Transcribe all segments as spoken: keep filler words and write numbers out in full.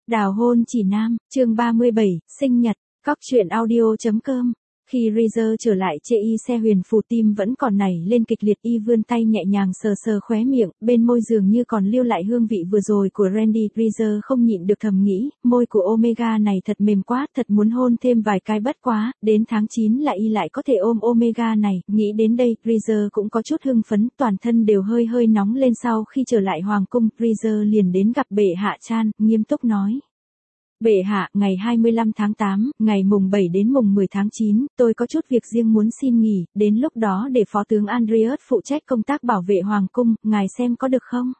Đào hôn chỉ nam, chương ba mươi bảy, sinh nhật, Cóc truyện audio.com. Khi Reazer trở lại chê y xe huyền phù tim vẫn còn nảy lên kịch liệt, y vươn tay nhẹ nhàng sờ sờ khóe miệng, bên môi dường như còn lưu lại hương vị vừa rồi của Randy. Reazer không nhịn được thầm nghĩ, môi của Omega này thật mềm quá, thật muốn hôn thêm vài cái, bất quá, đến tháng chín là y lại có thể ôm Omega này. Nghĩ đến đây, Reazer cũng có chút hưng phấn, toàn thân đều hơi hơi nóng lên. Sau khi trở lại hoàng cung, Reazer liền đến gặp bệ hạ Chan, nghiêm túc nói. Bệ hạ, ngày hai mươi lăm tháng tám, ngày mùng bảy đến mùng mười tháng chín, tôi có chút việc riêng muốn xin nghỉ, đến lúc đó để phó tướng Andreas phụ trách công tác bảo vệ hoàng cung, ngài xem có được không?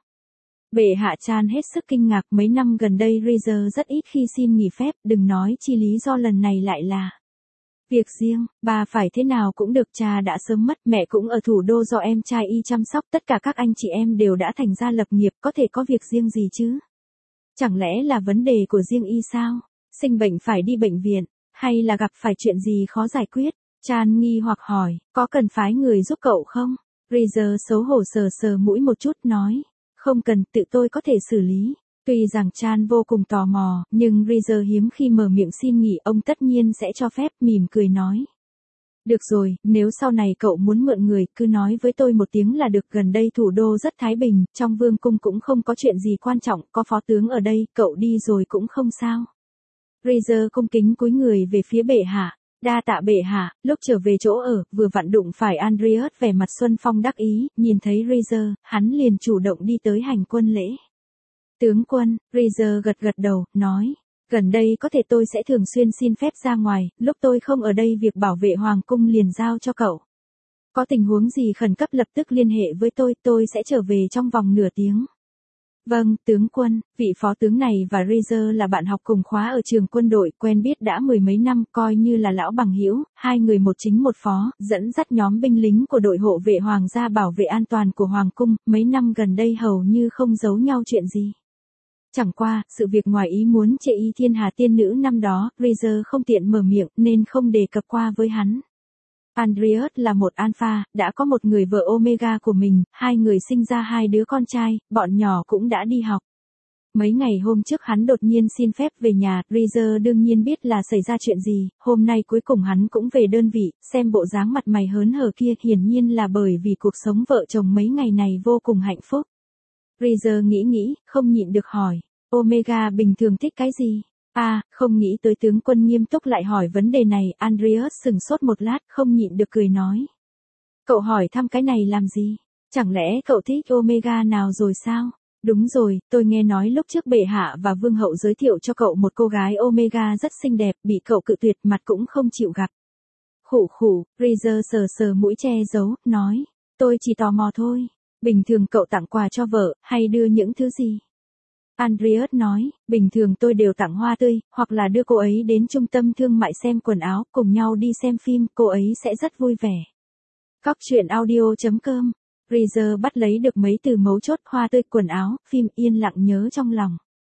Bệ hạ Chan hết sức kinh ngạc, mấy năm gần đây Reazer rất ít khi xin nghỉ phép, đừng nói chi lý do lần này lại là việc riêng. Bà phải thế nào cũng được, cha đã sớm mất, mẹ cũng ở thủ đô do em trai y chăm sóc, tất cả các anh chị em đều đã thành gia lập nghiệp, có thể có việc riêng gì chứ? Chẳng lẽ là vấn đề của riêng y sao? Sinh bệnh phải đi bệnh viện, hay là gặp phải chuyện gì khó giải quyết? Chan nghi hoặc hỏi, có cần phái người giúp cậu không? Reazer xấu hổ sờ sờ mũi một chút, nói, không cần, tự tôi có thể xử lý. Tuy rằng Chan vô cùng tò mò, nhưng Reazer hiếm khi mở miệng xin nghỉ, ông tất nhiên sẽ cho phép, mỉm cười nói. Được rồi, nếu sau này cậu muốn mượn người, cứ nói với tôi một tiếng là được, gần đây thủ đô rất thái bình, trong vương cung cũng không có chuyện gì quan trọng, có phó tướng ở đây, cậu đi rồi cũng không sao. Reazer cung kính cúi người về phía bệ hạ, đa tạ bệ hạ. Lúc trở về chỗ ở, vừa vặn đụng phải Andreas vẻ mặt xuân phong đắc ý, nhìn thấy Reazer, hắn liền chủ động đi tới hành quân lễ. Tướng quân, Reazer gật gật đầu, nói. Gần đây có thể tôi sẽ thường xuyên xin phép ra ngoài, lúc tôi không ở đây việc bảo vệ hoàng cung liền giao cho cậu. Có tình huống gì khẩn cấp lập tức liên hệ với tôi, tôi sẽ trở về trong vòng nửa tiếng. Vâng, tướng quân. Vị phó tướng này và Reazer là bạn học cùng khóa ở trường quân đội, quen biết đã mười mấy năm, coi như là lão bằng hữu, hai người một chính một phó, dẫn dắt nhóm binh lính của đội hộ vệ hoàng gia bảo vệ an toàn của hoàng cung, mấy năm gần đây hầu như không giấu nhau chuyện gì. Chẳng qua, sự việc ngoài ý muốn chê y thiên hà tiên nữ năm đó, Reazer không tiện mở miệng nên không đề cập qua với hắn. Andreas là một alpha, đã có một người vợ Omega của mình, hai người sinh ra hai đứa con trai, bọn nhỏ cũng đã đi học. Mấy ngày hôm trước hắn đột nhiên xin phép về nhà, Reazer đương nhiên biết là xảy ra chuyện gì, hôm nay cuối cùng hắn cũng về đơn vị, xem bộ dáng mặt mày hớn hở kia, hiển nhiên là bởi vì cuộc sống vợ chồng mấy ngày này vô cùng hạnh phúc. Reazer nghĩ nghĩ, không nhịn được hỏi, Omega bình thường thích cái gì? À, không nghĩ tới tướng quân nghiêm túc lại hỏi vấn đề này, Andreas sừng sốt một lát, không nhịn được cười nói. Cậu hỏi thăm cái này làm gì? Chẳng lẽ cậu thích Omega nào rồi sao? Đúng rồi, tôi nghe nói lúc trước bệ hạ và vương hậu giới thiệu cho cậu một cô gái Omega rất xinh đẹp, bị cậu cự tuyệt, mặt cũng không chịu gặp. Khủ khủ, Reazer sờ sờ mũi che giấu, nói, tôi chỉ tò mò thôi. Bình thường cậu tặng quà cho vợ, hay đưa những thứ gì? Andreas nói, bình thường tôi đều tặng hoa tươi, hoặc là đưa cô ấy đến trung tâm thương mại xem quần áo, cùng nhau đi xem phim, cô ấy sẽ rất vui vẻ. Cóc truyện audio.com. Reazer bắt lấy được mấy từ mấu chốt, hoa tươi, quần áo, phim, yên lặng nhớ trong lòng.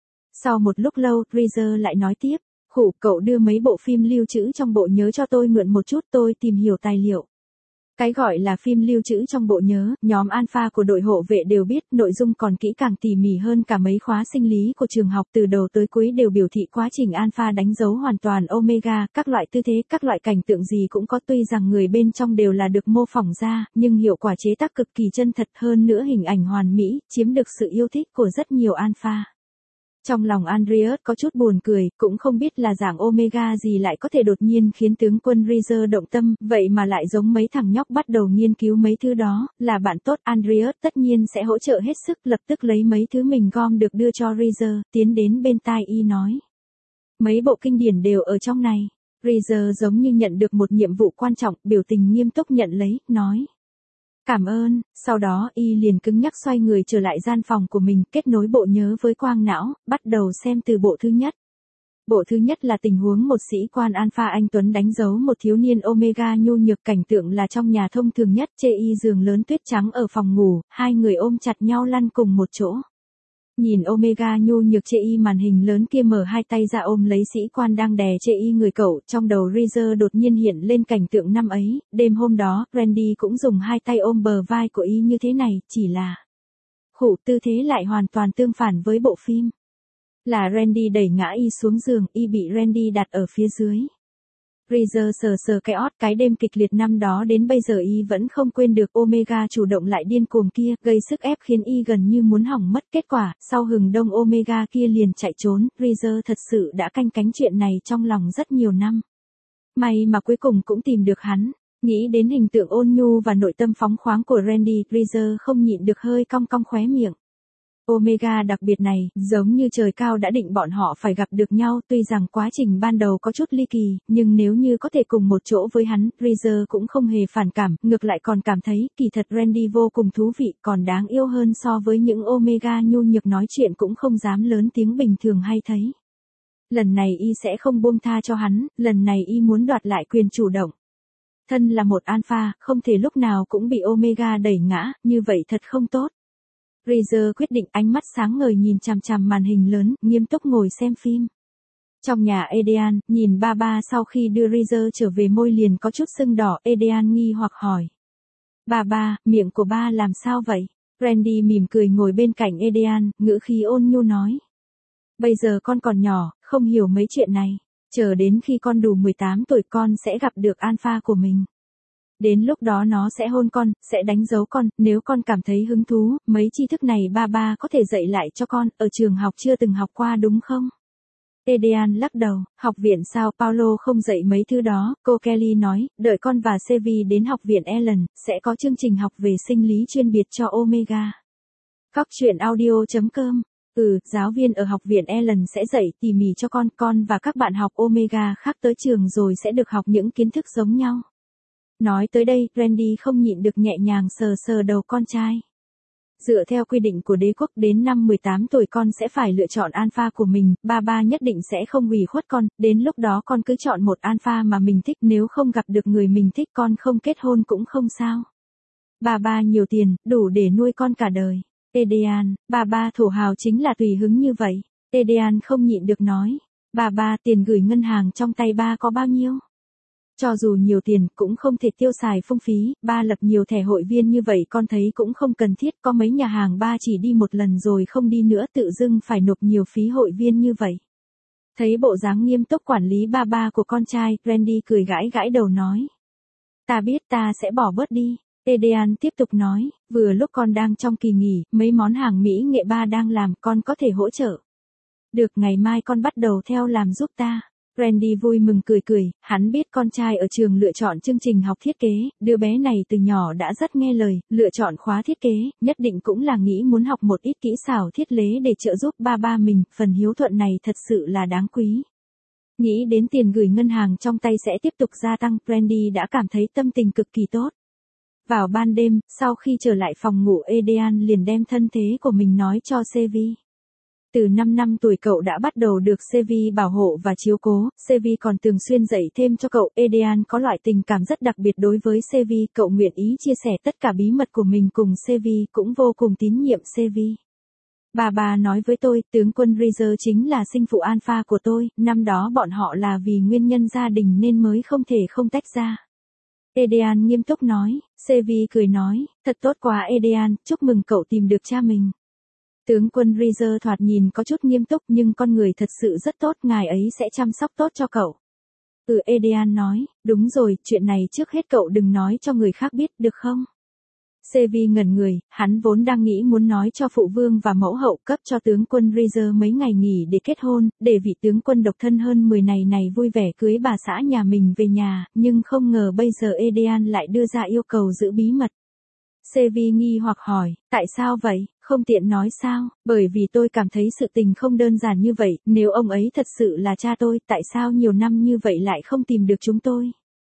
Sau một lúc lâu, Reazer lại nói tiếp, khủ, cậu đưa mấy bộ phim lưu trữ trong bộ nhớ cho tôi mượn một chút, tôi tìm hiểu tài liệu. Cái gọi là phim lưu trữ trong bộ nhớ, nhóm alpha của đội hộ vệ đều biết, nội dung còn kỹ càng tỉ mỉ hơn cả mấy khóa sinh lý của trường học, từ đầu tới cuối đều biểu thị quá trình alpha đánh dấu hoàn toàn Omega, các loại tư thế, các loại cảnh tượng gì cũng có, tuy rằng người bên trong đều là được mô phỏng ra, nhưng hiệu quả chế tác cực kỳ chân thật, hơn nữa hình ảnh hoàn mỹ, chiếm được sự yêu thích của rất nhiều alpha. Trong lòng Andreas có chút buồn cười, cũng không biết là dạng Omega gì lại có thể đột nhiên khiến tướng quân Reazer động tâm, vậy mà lại giống mấy thằng nhóc bắt đầu nghiên cứu mấy thứ đó, là bạn tốt. Andreas tất nhiên sẽ hỗ trợ hết sức, lập tức lấy mấy thứ mình gom được đưa cho Reazer, tiến đến bên tai y nói. Mấy bộ kinh điển đều ở trong này. Reazer giống như nhận được một nhiệm vụ quan trọng, biểu tình nghiêm túc nhận lấy, nói. Cảm ơn, sau đó y liền cứng nhắc xoay người trở lại gian phòng của mình, kết nối bộ nhớ với quang não, bắt đầu xem từ bộ thứ nhất. Bộ thứ nhất là tình huống một sĩ quan alpha anh Tuấn đánh dấu một thiếu niên Omega nhu nhược, cảnh tượng là trong nhà thông thường nhất, chê y giường lớn tuyết trắng ở phòng ngủ, hai người ôm chặt nhau lăn cùng một chỗ. Nhìn Omega nhu nhược chê y màn hình lớn kia mở hai tay ra ôm lấy sĩ quan đang đè chê y người cậu, trong đầu Reazer đột nhiên hiện lên cảnh tượng năm ấy, đêm hôm đó, Randy cũng dùng hai tay ôm bờ vai của y như thế này, chỉ là khủ tư thế lại hoàn toàn tương phản với bộ phim. Là Randy đẩy ngã y xuống giường, y bị Randy đặt ở phía dưới. Rizer sờ sờ cái ót, cái đêm kịch liệt năm đó đến bây giờ y vẫn không quên được. Omega chủ động lại điên cuồng kia, gây sức ép khiến y gần như muốn hỏng mất. Kết quả, sau hừng đông Omega kia liền chạy trốn. Rizer thật sự đã canh cánh chuyện này trong lòng rất nhiều năm. May mà cuối cùng cũng tìm được hắn. Nghĩ đến hình tượng ôn nhu và nội tâm phóng khoáng của Randy, Rizer không nhịn được hơi cong cong khóe miệng. Omega đặc biệt này, giống như trời cao đã định bọn họ phải gặp được nhau, tuy rằng quá trình ban đầu có chút ly kỳ, nhưng nếu như có thể cùng một chỗ với hắn, Rizer cũng không hề phản cảm, ngược lại còn cảm thấy, kỳ thật Randy vô cùng thú vị, còn đáng yêu hơn so với những Omega nhu nhược nói chuyện cũng không dám lớn tiếng bình thường hay thấy. Lần này y sẽ không buông tha cho hắn, lần này y muốn đoạt lại quyền chủ động. Thân là một alpha, không thể lúc nào cũng bị Omega đẩy ngã, như vậy thật không tốt. Rizer quyết định, ánh mắt sáng ngời nhìn chằm chằm màn hình lớn, nghiêm túc ngồi xem phim. Trong nhà Edean, nhìn ba ba sau khi đưa Rizer trở về môi liền có chút sưng đỏ, Edean nghi hoặc hỏi. Ba ba, miệng của ba làm sao vậy? Randy mỉm cười ngồi bên cạnh Edean, ngữ khí ôn nhu nói. Bây giờ con còn nhỏ, không hiểu mấy chuyện này. Chờ đến khi con đủ mười tám tuổi con sẽ gặp được alpha của mình. Đến lúc đó nó sẽ hôn con, sẽ đánh dấu con, nếu con cảm thấy hứng thú, mấy tri thức này ba ba có thể dạy lại cho con, ở trường học chưa từng học qua đúng không? Edean lắc đầu, học viện Sao Paulo không dạy mấy thứ đó, cô Kelly nói, đợi con và Sevi đến học viện Ellen, sẽ có chương trình học về sinh lý chuyên biệt cho Omega. Cóc truyện audio chấm com. Ừ, giáo viên ở học viện Ellen sẽ dạy tỉ mỉ cho con, con và các bạn học Omega khác tới trường rồi sẽ được học những kiến thức giống nhau. Nói tới đây, Randy không nhịn được nhẹ nhàng sờ sờ đầu con trai. Dựa theo quy định của đế quốc đến năm mười tám tuổi con sẽ phải lựa chọn alpha của mình, ba ba nhất định sẽ không ủy khuất con, đến lúc đó con cứ chọn một alpha mà mình thích, nếu không gặp được người mình thích con không kết hôn cũng không sao. Ba ba nhiều tiền, đủ để nuôi con cả đời. Edean, ba ba thổ hào chính là tùy hứng như vậy. Edean không nhịn được nói. Ba ba, tiền gửi ngân hàng trong tay ba có bao nhiêu? Cho dù nhiều tiền, cũng không thể tiêu xài phung phí, ba lập nhiều thẻ hội viên như vậy con thấy cũng không cần thiết, có mấy nhà hàng ba chỉ đi một lần rồi không đi nữa, tự dưng phải nộp nhiều phí hội viên như vậy. Thấy bộ dáng nghiêm túc quản lý ba ba của con trai, Randy cười gãi gãi đầu nói. Ta biết ta sẽ bỏ bớt đi. Edean tiếp tục nói, vừa lúc con đang trong kỳ nghỉ, mấy món hàng mỹ nghệ ba đang làm, con có thể hỗ trợ. Được, ngày mai con bắt đầu theo làm giúp ta. Randy vui mừng cười cười, hắn biết con trai ở trường lựa chọn chương trình học thiết kế, đứa bé này từ nhỏ đã rất nghe lời, lựa chọn khóa thiết kế, nhất định cũng là nghĩ muốn học một ít kỹ xảo thiết kế để trợ giúp ba ba mình, phần hiếu thuận này thật sự là đáng quý. Nghĩ đến tiền gửi ngân hàng trong tay sẽ tiếp tục gia tăng, Randy đã cảm thấy tâm tình cực kỳ tốt. Vào ban đêm, sau khi trở lại phòng ngủ Edean liền đem thân thế của mình nói cho Sevi. Từ năm năm tuổi cậu đã bắt đầu được Sevi bảo hộ và chiếu cố, Sevi còn thường xuyên dạy thêm cho cậu. Edean có loại tình cảm rất đặc biệt đối với Sevi, cậu nguyện ý chia sẻ tất cả bí mật của mình cùng Sevi, cũng vô cùng tín nhiệm Sevi. Bà bà nói với tôi, tướng quân Rizer chính là sinh phụ alpha của tôi, năm đó bọn họ là vì nguyên nhân gia đình nên mới không thể không tách ra. Edean nghiêm túc nói, Sevi cười nói, thật tốt quá Edean, chúc mừng cậu tìm được cha mình. Tướng quân Rizer thoạt nhìn có chút nghiêm túc nhưng con người thật sự rất tốt, ngài ấy sẽ chăm sóc tốt cho cậu. Ừ, Edean nói, đúng rồi, chuyện này trước hết cậu đừng nói cho người khác biết, được không? Sevi ngẩn người, hắn vốn đang nghĩ muốn nói cho phụ vương và mẫu hậu cấp cho tướng quân Rizer mấy ngày nghỉ để kết hôn, để vị tướng quân độc thân hơn mười này này vui vẻ cưới bà xã nhà mình về nhà, nhưng không ngờ bây giờ Edean lại đưa ra yêu cầu giữ bí mật. Sevi nghi hoặc hỏi, tại sao vậy, không tiện nói sao, bởi vì tôi cảm thấy sự tình không đơn giản như vậy, nếu ông ấy thật sự là cha tôi, tại sao nhiều năm như vậy lại không tìm được chúng tôi?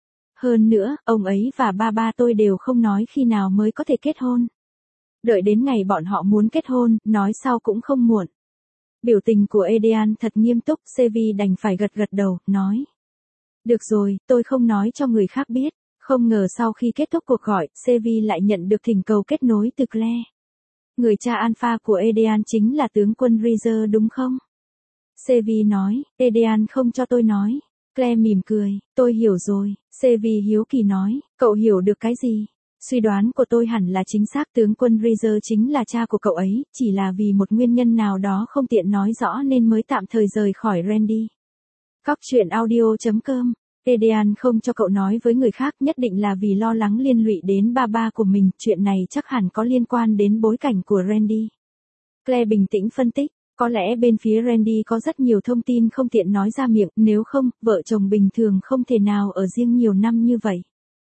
Hơn nữa, ông ấy và ba ba tôi đều không nói khi nào mới có thể kết hôn. Đợi đến ngày bọn họ muốn kết hôn, nói sau cũng không muộn. Biểu tình của Edean thật nghiêm túc, Sevi đành phải gật gật đầu, nói. Được rồi, tôi không nói cho người khác biết. Không ngờ sau khi kết thúc cuộc gọi, Sevi lại nhận được thỉnh cầu kết nối từ Claire. Người cha alpha của Edean chính là tướng quân Rizer đúng không? Sevi nói, Edean không cho tôi nói. Claire mỉm cười, tôi hiểu rồi. Sevi hiếu kỳ nói, cậu hiểu được cái gì? Suy đoán của tôi hẳn là chính xác, tướng quân Reaser chính là cha của cậu ấy, chỉ là vì một nguyên nhân nào đó không tiện nói rõ nên mới tạm thời rời khỏi Randy. Cóc truyện audio chấm com. Edean không cho cậu nói với người khác, nhất định là vì lo lắng liên lụy đến ba ba của mình, chuyện này chắc hẳn có liên quan đến bối cảnh của Randy. Claire bình tĩnh phân tích, có lẽ bên phía Randy có rất nhiều thông tin không tiện nói ra miệng, nếu không, vợ chồng bình thường không thể nào ở riêng nhiều năm như vậy.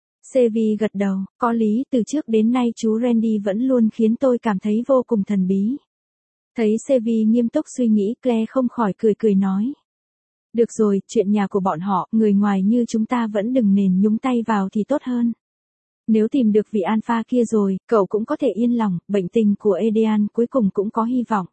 Sevi gật đầu, có lý, từ trước đến nay chú Randy vẫn luôn khiến tôi cảm thấy vô cùng thần bí. Thấy Sevi nghiêm túc suy nghĩ, Claire không khỏi cười cười nói. Được rồi, chuyện nhà của bọn họ, người ngoài như chúng ta vẫn đừng nên nhúng tay vào thì tốt hơn. Nếu tìm được vị alpha kia rồi, cậu cũng có thể yên lòng, bệnh tình của Edean cuối cùng cũng có hy vọng.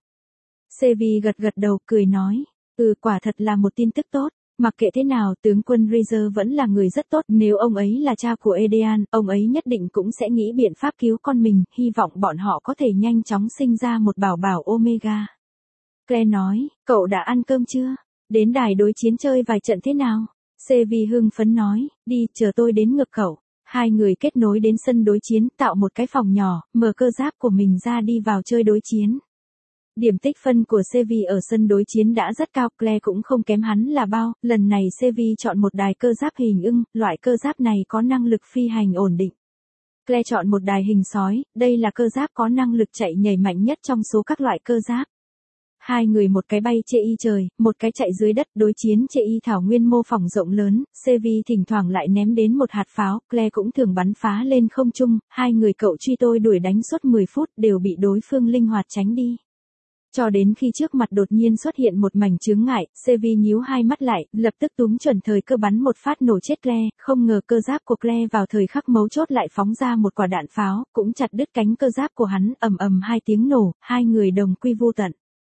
Sevi gật gật đầu, cười nói, ừ, quả thật là một tin tức tốt. Mặc kệ thế nào, tướng quân Reaser vẫn là người rất tốt, nếu ông ấy là cha của Edean, ông ấy nhất định cũng sẽ nghĩ biện pháp cứu con mình, hy vọng bọn họ có thể nhanh chóng sinh ra một bảo bảo Omega. Claire nói, cậu đã ăn cơm chưa? Đến đài đối chiến chơi vài trận thế nào? Sevi hưng phấn nói, đi, chờ tôi đến ngược cậu. Hai người kết nối đến sân đối chiến, tạo một cái phòng nhỏ, mở cơ giáp của mình ra đi vào chơi đối chiến. Điểm tích phân của Sevi ở sân đối chiến đã rất cao, Claire cũng không kém hắn là bao, lần này Sevi chọn một đài cơ giáp hình ưng, loại cơ giáp này có năng lực phi hành ổn định. Claire chọn một đài hình sói, đây là cơ giáp có năng lực chạy nhảy mạnh nhất trong số các loại cơ giáp. Hai người một cái bay chê y trời, một cái chạy dưới đất, đối chiến chê y thảo nguyên mô phỏng rộng lớn, Sevi thỉnh thoảng lại ném đến một hạt pháo, Claire cũng thường bắn phá lên không trung, hai người cậu truy tôi đuổi đánh suốt mười phút đều bị đối phương linh hoạt tránh đi. Cho đến khi trước mặt đột nhiên xuất hiện một mảnh chướng ngại, Sevi nhíu hai mắt lại, lập tức túm chuẩn thời cơ bắn một phát nổ chết Claire, không ngờ cơ giáp của Claire vào thời khắc mấu chốt lại phóng ra một quả đạn pháo, cũng chặt đứt cánh cơ giáp của hắn, ầm ầm hai tiếng nổ, hai người đồng quy vô tận.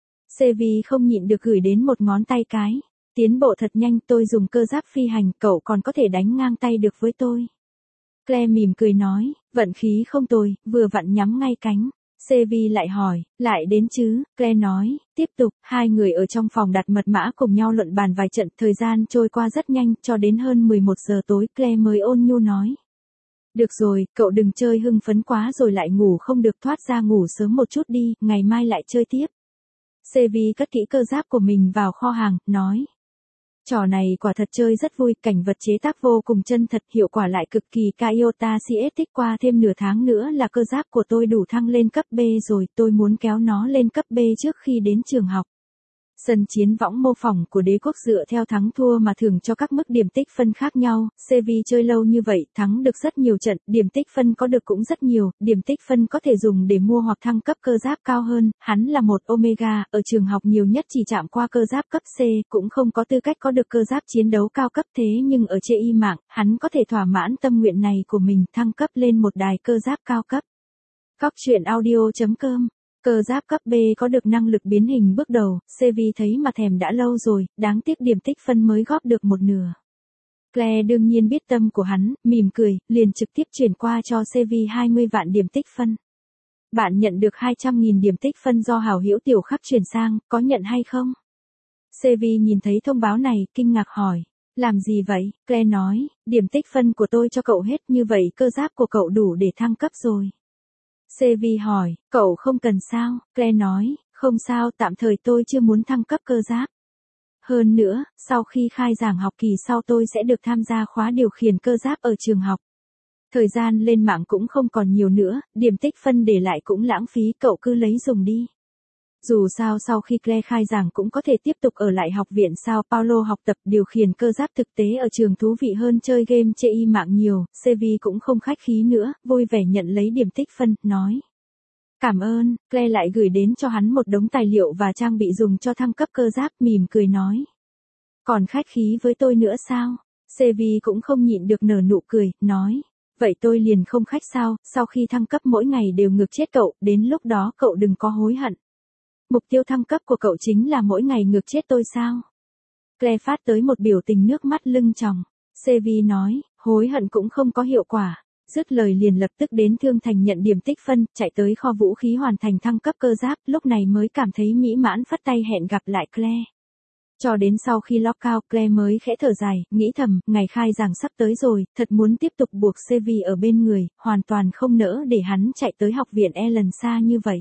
Sevi không nhịn được gửi đến một ngón tay cái, tiến bộ thật nhanh, tôi dùng cơ giáp phi hành, cậu còn có thể đánh ngang tay được với tôi. Claire mỉm cười nói, vận khí không tồi, vừa vặn nhắm ngay cánh. Sevi lại hỏi, lại đến chứ, Claire nói, tiếp tục, hai người ở trong phòng đặt mật mã cùng nhau luận bàn vài trận, thời gian trôi qua rất nhanh, cho đến hơn mười một giờ tối, Claire mới ôn nhu nói. Được rồi, cậu đừng chơi hưng phấn quá rồi lại ngủ không được, thoát ra ngủ sớm một chút đi, ngày mai lại chơi tiếp. Sevi cất kỹ cơ giáp của mình vào kho hàng, nói. Trò này quả thật chơi rất vui, cảnh vật chế tác vô cùng chân thật, hiệu quả lại cực kỳ cao. Iota xê ét tích qua thêm nửa tháng nữa là cơ giáp của tôi đủ thăng lên cấp B rồi, tôi muốn kéo nó lên cấp B trước khi đến trường học. Sân chiến võng mô phỏng của đế quốc dựa theo thắng thua mà thưởng cho các mức điểm tích phân khác nhau, Sevi chơi lâu như vậy, thắng được rất nhiều trận, điểm tích phân có được cũng rất nhiều, điểm tích phân có thể dùng để mua hoặc thăng cấp cơ giáp cao hơn, hắn là một Omega, ở trường học nhiều nhất chỉ chạm qua cơ giáp cấp C, cũng không có tư cách có được cơ giáp chiến đấu cao cấp, thế nhưng ở chê y mạng, hắn có thể thỏa mãn tâm nguyện này của mình, thăng cấp lên một đài cơ giáp cao cấp. Cóc truyện audio chấm com. Cơ giáp cấp B có được năng lực biến hình bước đầu, Sevi thấy mà thèm đã lâu rồi, đáng tiếc điểm tích phân mới góp được một nửa. Claire đương nhiên biết tâm của hắn, mỉm cười, liền trực tiếp chuyển qua cho Sevi hai mươi vạn điểm tích phân. Bạn nhận được hai trăm nghìn điểm tích phân do hảo hữu tiểu khắc chuyển sang, có nhận hay không? Sevi nhìn thấy thông báo này, kinh ngạc hỏi. Làm gì vậy? Claire nói, điểm tích phân của tôi cho cậu hết, như vậy cơ giáp của cậu đủ để thăng cấp rồi. Sevi hỏi, cậu không cần sao? Claire nói, không sao, tạm thời tôi chưa muốn thăng cấp cơ giáp. Hơn nữa, sau khi khai giảng học kỳ sau tôi sẽ được tham gia khóa điều khiển cơ giáp ở trường học. Thời gian lên mạng cũng không còn nhiều nữa, điểm tích phân để lại cũng lãng phí, cậu cứ lấy dùng đi. Dù sao sau khi Claire khai giảng cũng có thể tiếp tục ở lại học viện Sao Paulo học tập điều khiển cơ giáp thực tế ở trường thú vị hơn chơi game chê y mạng nhiều, Sevi cũng không khách khí nữa, vui vẻ nhận lấy điểm tích phân, nói. Cảm ơn, Claire lại gửi đến cho hắn một đống tài liệu và trang bị dùng cho thăng cấp cơ giáp, mỉm cười nói. Còn khách khí với tôi nữa sao? Sevi cũng không nhịn được nở nụ cười, nói. Vậy tôi liền không khách sao, sau khi thăng cấp mỗi ngày đều ngược chết cậu, đến lúc đó cậu đừng có hối hận. Mục tiêu thăng cấp của cậu chính là mỗi ngày ngược chết tôi sao? Claire phát tới một biểu tình nước mắt lưng tròng. Sevi nói, hối hận cũng không có hiệu quả. Dứt lời liền lập tức đến Thương Thành nhận điểm tích phân, chạy tới kho vũ khí hoàn thành thăng cấp cơ giáp, lúc này mới cảm thấy mỹ mãn phất tay hẹn gặp lại Claire. Cho đến sau khi lockout, Claire mới khẽ thở dài, nghĩ thầm, ngày khai giảng sắp tới rồi, thật muốn tiếp tục buộc Xavier ở bên người, hoàn toàn không nỡ để hắn chạy tới học viện Ellen xa như vậy.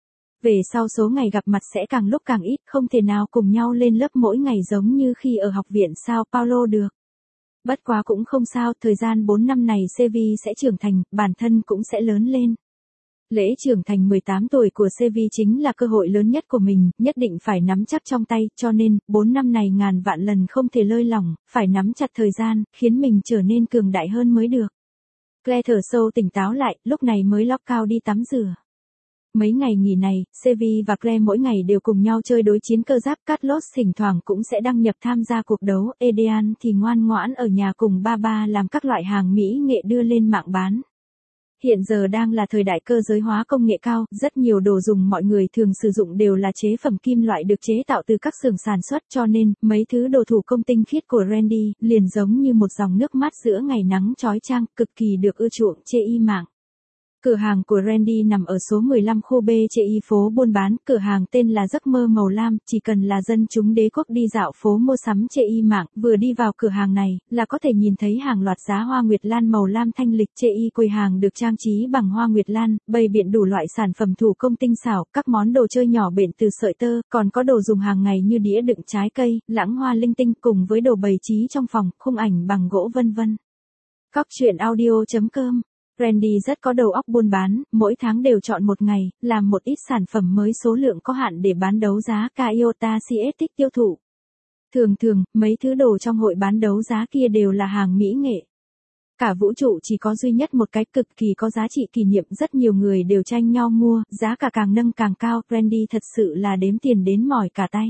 Về sau số ngày gặp mặt sẽ càng lúc càng ít, không thể nào cùng nhau lên lớp mỗi ngày giống như khi ở học viện Sao Paulo được. Bất quá cũng không sao, thời gian bốn năm này Xavier sẽ trưởng thành, bản thân cũng sẽ lớn lên. Lễ trưởng thành mười tám tuổi của Xavier chính là cơ hội lớn nhất của mình, nhất định phải nắm chắc trong tay, cho nên, bốn năm này ngàn vạn lần không thể lơi lỏng, phải nắm chặt thời gian, khiến mình trở nên cường đại hơn mới được. Claire thở sâu tỉnh táo lại, lúc này mới lockout đi tắm rửa. Mấy ngày nghỉ này, Xavier và Claire mỗi ngày đều cùng nhau chơi đối chiến cơ giáp, Carlos thỉnh thoảng cũng sẽ đăng nhập tham gia cuộc đấu, Edean thì ngoan ngoãn ở nhà cùng ba ba làm các loại hàng mỹ nghệ đưa lên mạng bán. Hiện giờ đang là thời đại cơ giới hóa công nghệ cao, rất nhiều đồ dùng mọi người thường sử dụng đều là chế phẩm kim loại được chế tạo từ các xưởng sản xuất, cho nên, mấy thứ đồ thủ công tinh khiết của Randy, liền giống như một dòng nước mát giữa ngày nắng chói chang, cực kỳ được ưa chuộng chê y mạng. Cửa hàng của Randy nằm ở số mười lăm khu B chê y phố buôn bán, cửa hàng tên là Giấc mơ màu lam, chỉ cần là dân chúng đế quốc đi dạo phố mua sắm chê y mạng, vừa đi vào cửa hàng này, là có thể nhìn thấy hàng loạt giá hoa nguyệt lan màu lam thanh lịch, chê y quầy hàng được trang trí bằng hoa nguyệt lan, bày biện đủ loại sản phẩm thủ công tinh xảo, các món đồ chơi nhỏ bện từ sợi tơ, còn có đồ dùng hàng ngày như đĩa đựng trái cây, lãng hoa linh tinh cùng với đồ bày trí trong phòng, khung ảnh bằng gỗ vân vân. Cóc truyện audio chấm com Randy rất có đầu óc buôn bán, mỗi tháng đều chọn một ngày, làm một ít sản phẩm mới số lượng có hạn để bán đấu giá Iota xê ét tích tiêu thụ. Thường thường, mấy thứ đồ trong hội bán đấu giá kia đều là hàng mỹ nghệ. Cả vũ trụ chỉ có duy nhất một cái cực kỳ có giá trị kỷ niệm, rất nhiều người đều tranh nhau mua, giá cả càng nâng càng cao, Randy thật sự là đếm tiền đến mỏi cả tay.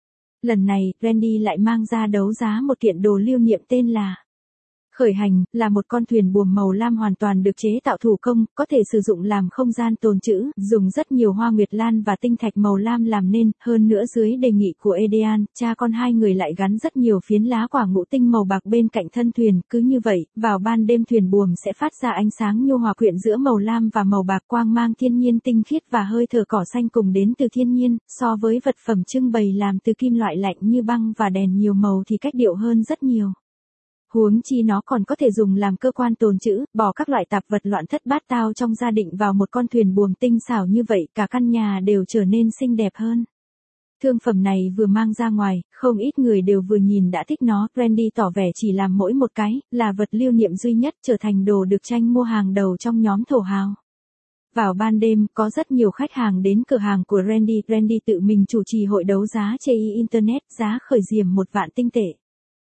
Lần này, Randy lại mang ra đấu giá một kiện đồ lưu niệm tên là Khởi hành, là một con thuyền buồm màu lam hoàn toàn được chế tạo thủ công, có thể sử dụng làm không gian tồn trữ, dùng rất nhiều hoa nguyệt lan và tinh thạch màu lam làm nên, hơn nữa dưới đề nghị của Edean, cha con hai người lại gắn rất nhiều phiến lá quả ngũ tinh màu bạc bên cạnh thân thuyền, cứ như vậy, vào ban đêm thuyền buồm sẽ phát ra ánh sáng nhu hòa quyện giữa màu lam và màu bạc, quang mang thiên nhiên tinh khiết và hơi thở cỏ xanh cùng đến từ thiên nhiên, so với vật phẩm trưng bày làm từ kim loại lạnh như băng và đèn nhiều màu thì cách điệu hơn rất nhiều. Huống chi nó còn có thể dùng làm cơ quan tồn trữ, bỏ các loại tạp vật loạn thất bát tao trong gia đình vào một con thuyền buồm tinh xảo như vậy, cả căn nhà đều trở nên xinh đẹp hơn. Thương phẩm này vừa mang ra ngoài, không ít người đều vừa nhìn đã thích nó, Randy tỏ vẻ chỉ làm mỗi một cái, là vật lưu niệm duy nhất, trở thành đồ được tranh mua hàng đầu trong nhóm thổ hào. Vào ban đêm, có rất nhiều khách hàng đến cửa hàng của Randy, Randy tự mình chủ trì hội đấu giá chê y Internet, giá khởi điểm một vạn tinh tệ.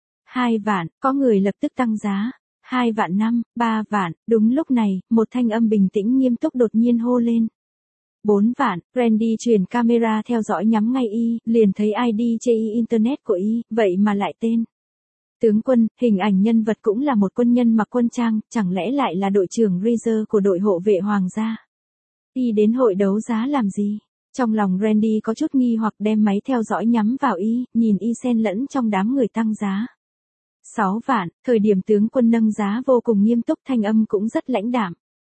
Hai vạn, có người lập tức tăng giá. Hai vạn năm, ba vạn, đúng lúc này, một thanh âm bình tĩnh nghiêm túc đột nhiên hô lên. Bốn vạn, Randy truyền camera theo dõi nhắm ngay y, liền thấy i đê chê y Internet của y, vậy mà lại tên. Tướng quân, hình ảnh nhân vật cũng là một quân nhân mặc quân trang, chẳng lẽ lại là đội trưởng Reaser của đội hộ vệ hoàng gia. Y đến hội đấu giá làm gì? Trong lòng Randy có chút nghi hoặc đem máy theo dõi nhắm vào y, nhìn y xen lẫn trong đám người tăng giá. Sáu vạn, thời điểm tướng quân nâng giá vô cùng nghiêm túc, thanh âm cũng rất lãnh đạm.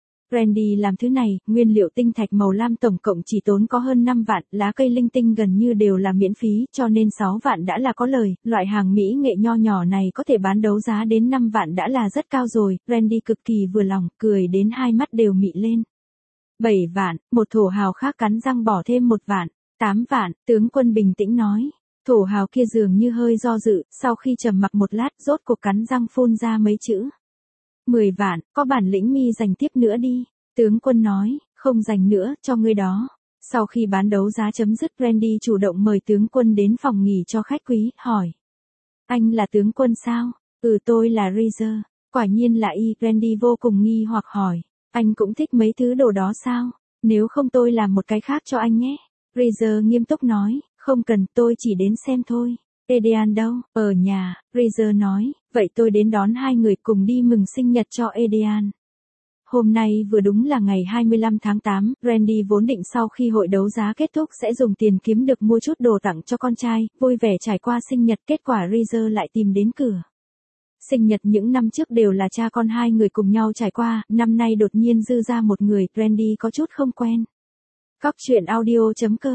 Randy làm thứ này, nguyên liệu tinh thạch màu lam tổng cộng chỉ tốn có hơn năm vạn, lá cây linh tinh gần như đều là miễn phí, cho nên sáu vạn đã là có lời, loại hàng mỹ nghệ nho nhỏ này có thể bán đấu giá đến năm vạn đã là rất cao rồi, Randy cực kỳ vừa lòng, cười đến hai mắt đều mị lên. Bảy vạn, một thổ hào khác cắn răng bỏ thêm một vạn. Tám vạn, tướng quân bình tĩnh nói. Thổ hào kia dường như hơi do dự, sau khi trầm mặc một lát, rốt cuộc cắn răng phun ra mấy chữ. Mười vạn, có bản lĩnh mi giành tiếp nữa đi. Tướng quân nói, không giành nữa, cho ngươi đó. Sau khi bán đấu giá chấm dứt, Randy chủ động mời tướng quân đến phòng nghỉ cho khách quý, hỏi. Anh là tướng quân sao? Ừ, tôi là Reaser. Quả nhiên là y, Randy vô cùng nghi hoặc hỏi. Anh cũng thích mấy thứ đồ đó sao? Nếu không tôi làm một cái khác cho anh nhé. Reaser nghiêm túc nói, không cần, tôi chỉ đến xem thôi. Edean đâu? Ở nhà, Reaser nói, vậy tôi đến đón hai người cùng đi mừng sinh nhật cho Edean. Hôm nay vừa đúng là ngày hai mươi lăm tháng tám, Randy vốn định sau khi hội đấu giá kết thúc sẽ dùng tiền kiếm được mua chút đồ tặng cho con trai, vui vẻ trải qua sinh nhật, kết quả Reaser lại tìm đến cửa. Sinh nhật những năm trước đều là cha con hai người cùng nhau trải qua, năm nay đột nhiên dư ra một người, Randy có chút không quen. Cóc truyện audio chấm com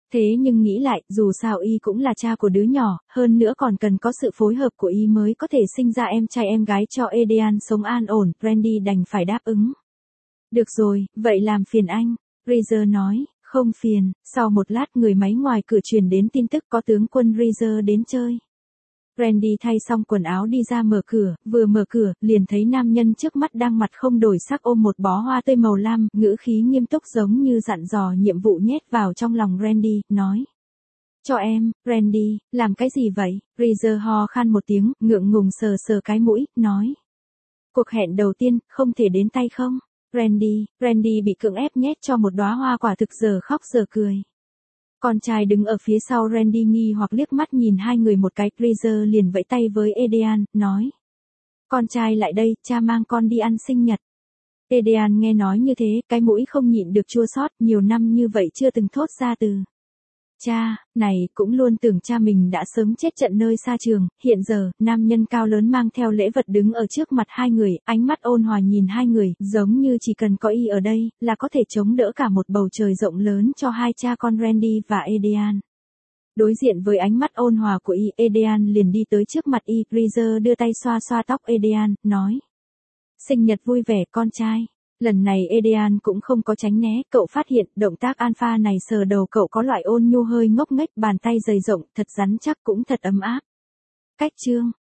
Thế nhưng nghĩ lại, dù sao y cũng là cha của đứa nhỏ, hơn nữa còn cần có sự phối hợp của y mới có thể sinh ra em trai em gái cho Edean sống an ổn, Randy đành phải đáp ứng. Được rồi, vậy làm phiền anh, Reaser nói, không phiền. Sau một lát người máy ngoài cửa truyền đến tin tức có tướng quân Reaser đến chơi. Randy thay xong quần áo đi ra mở cửa, vừa mở cửa, liền thấy nam nhân trước mắt đang mặt không đổi sắc ôm một bó hoa tươi màu lam, ngữ khí nghiêm túc giống như dặn dò nhiệm vụ nhét vào trong lòng Randy, nói. Cho em, Randy, làm cái gì vậy? Reaser ho khan một tiếng, ngượng ngùng sờ sờ cái mũi, nói. Cuộc hẹn đầu tiên, không thể đến tay không? Randy, Randy bị cưỡng ép nhét cho một đóa hoa quả thực giờ khóc giờ cười. Con trai đứng ở phía sau Randy nghi hoặc liếc mắt nhìn hai người một cái, Reaser liền vẫy tay với Edean, nói. Con trai lại đây, cha mang con đi ăn sinh nhật. Edean nghe nói như thế, cái mũi không nhịn được chua xót, nhiều năm như vậy chưa từng thốt ra từ. Cha, này, cũng luôn tưởng cha mình đã sớm chết trận nơi xa trường, hiện giờ, nam nhân cao lớn mang theo lễ vật đứng ở trước mặt hai người, ánh mắt ôn hòa nhìn hai người, giống như chỉ cần có y ở đây, là có thể chống đỡ cả một bầu trời rộng lớn cho hai cha con Randy và Edean. Đối diện với ánh mắt ôn hòa của y, Edean liền đi tới trước mặt y, Reaser đưa tay xoa xoa tóc Edean, nói. Sinh nhật vui vẻ con trai. Lần này Edean cũng không có tránh né, cậu phát hiện động tác alpha này sờ đầu cậu có loại ôn nhu hơi ngốc nghếch, bàn tay dày rộng, thật rắn chắc cũng thật ấm áp. Cách chương